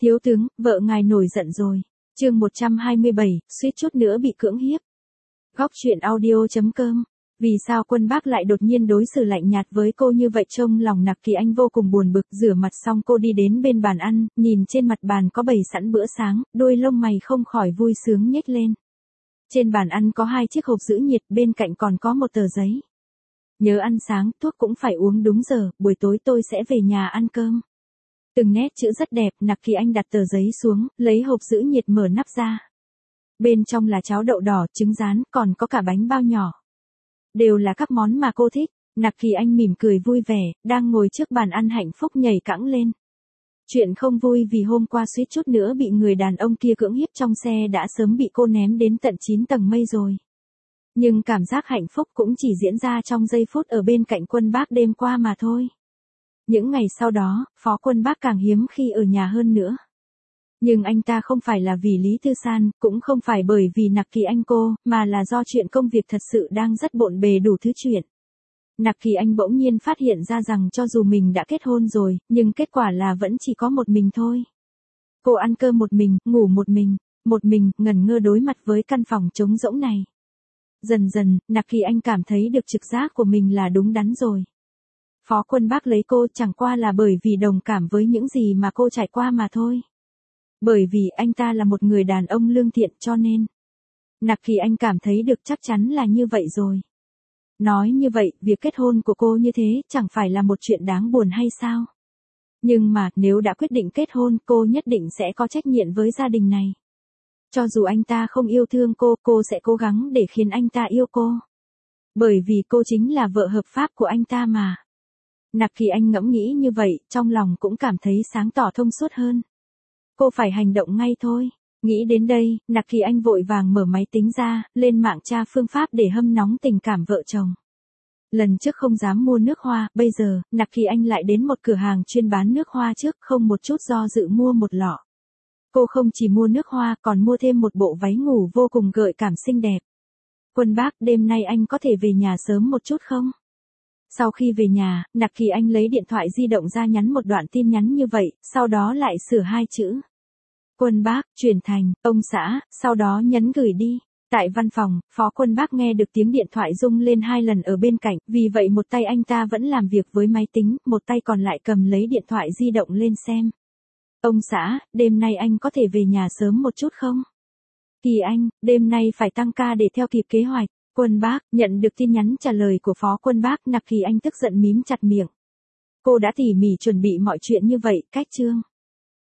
Thiếu tướng, vợ ngài nổi giận rồi. Chương 127, suýt chút nữa bị cưỡng hiếp. Góc truyện audio.com. Vì sao Quân Bác lại đột nhiên đối xử lạnh nhạt với cô như vậy? Trong lòng Nặc Kỳ Anh vô cùng buồn bực. Rửa mặt xong cô đi đến bên bàn ăn, nhìn trên mặt bàn có bày sẵn bữa sáng, đôi lông mày không khỏi vui sướng nhếch lên. Trên bàn ăn có 2 chiếc hộp giữ nhiệt, bên cạnh còn có một tờ giấy. Nhớ ăn sáng, thuốc cũng phải uống đúng giờ, buổi tối tôi sẽ về nhà ăn cơm. Từng nét chữ rất đẹp. Nặc Kỳ Anh đặt tờ giấy xuống, lấy hộp giữ nhiệt mở nắp ra. Bên trong là cháo đậu đỏ, trứng rán, còn có cả bánh bao nhỏ. Đều là các món mà cô thích. Nặc Kỳ Anh mỉm cười vui vẻ, đang ngồi trước bàn ăn hạnh phúc nhảy cẫng lên. Chuyện không vui vì hôm qua suýt chút nữa bị người đàn ông kia cưỡng hiếp trong xe đã sớm bị cô ném đến tận 9 tầng mây rồi. Nhưng cảm giác hạnh phúc cũng chỉ diễn ra trong giây phút ở bên cạnh Quân Bác đêm qua mà thôi. Những ngày sau đó, Phó Quân Bác càng hiếm khi ở nhà hơn nữa. Nhưng anh ta không phải là vì Lý Thư San, cũng không phải bởi vì Nặc Kỳ Anh cô, mà là do chuyện công việc thật sự đang rất bộn bề đủ thứ chuyện. Nặc Kỳ Anh bỗng nhiên phát hiện ra rằng cho dù mình đã kết hôn rồi, nhưng kết quả là vẫn chỉ có một mình thôi. Cô ăn cơm một mình, ngủ một mình, ngẩn ngơ đối mặt với căn phòng trống rỗng này. Dần dần, Nặc Kỳ Anh cảm thấy được trực giác của mình là đúng đắn rồi. Phó Quân Bác lấy cô chẳng qua là bởi vì đồng cảm với những gì mà cô trải qua mà thôi. Bởi vì anh ta là một người đàn ông lương thiện cho nên. Nặc Kỳ Anh cảm thấy được chắc chắn là như vậy rồi. Nói như vậy, việc kết hôn của cô như thế chẳng phải là một chuyện đáng buồn hay sao? Nhưng mà, nếu đã quyết định kết hôn, cô nhất định sẽ có trách nhiệm với gia đình này. Cho dù anh ta không yêu thương cô sẽ cố gắng để khiến anh ta yêu cô. Bởi vì cô chính là vợ hợp pháp của anh ta mà. Nặc Kỳ Anh ngẫm nghĩ như vậy, trong lòng cũng cảm thấy sáng tỏ thông suốt hơn. Cô phải hành động ngay thôi. Nghĩ đến đây, Nặc Kỳ Anh vội vàng mở máy tính ra, lên mạng tra phương pháp để hâm nóng tình cảm vợ chồng. Lần trước không dám mua nước hoa, bây giờ, Nặc Kỳ Anh lại đến một cửa hàng chuyên bán nước hoa trước, không một chút do dự mua một lọ. Cô không chỉ mua nước hoa, còn mua thêm một bộ váy ngủ vô cùng gợi cảm xinh đẹp. Quân Bác, đêm nay anh có thể về nhà sớm một chút không? Sau khi về nhà, Nặc Kỳ Anh lấy điện thoại di động ra nhắn một đoạn tin nhắn như vậy, sau đó lại sửa 2 chữ. Quân Bác, chuyển thành, ông xã, sau đó nhấn gửi đi. Tại văn phòng, Phó Quân Bác nghe được tiếng điện thoại rung lên 2 lần ở bên cạnh, vì vậy một tay anh ta vẫn làm việc với máy tính, một tay còn lại cầm lấy điện thoại di động lên xem. Ông xã, đêm nay anh có thể về nhà sớm một chút không? Kỳ Anh, đêm nay phải tăng ca để theo kịp kế hoạch. Quân Bác, nhận được tin nhắn trả lời của Phó Quân Bác, Nặc Kỳ Anh tức giận mím chặt miệng. Cô đã tỉ mỉ chuẩn bị mọi chuyện như vậy, cách chương.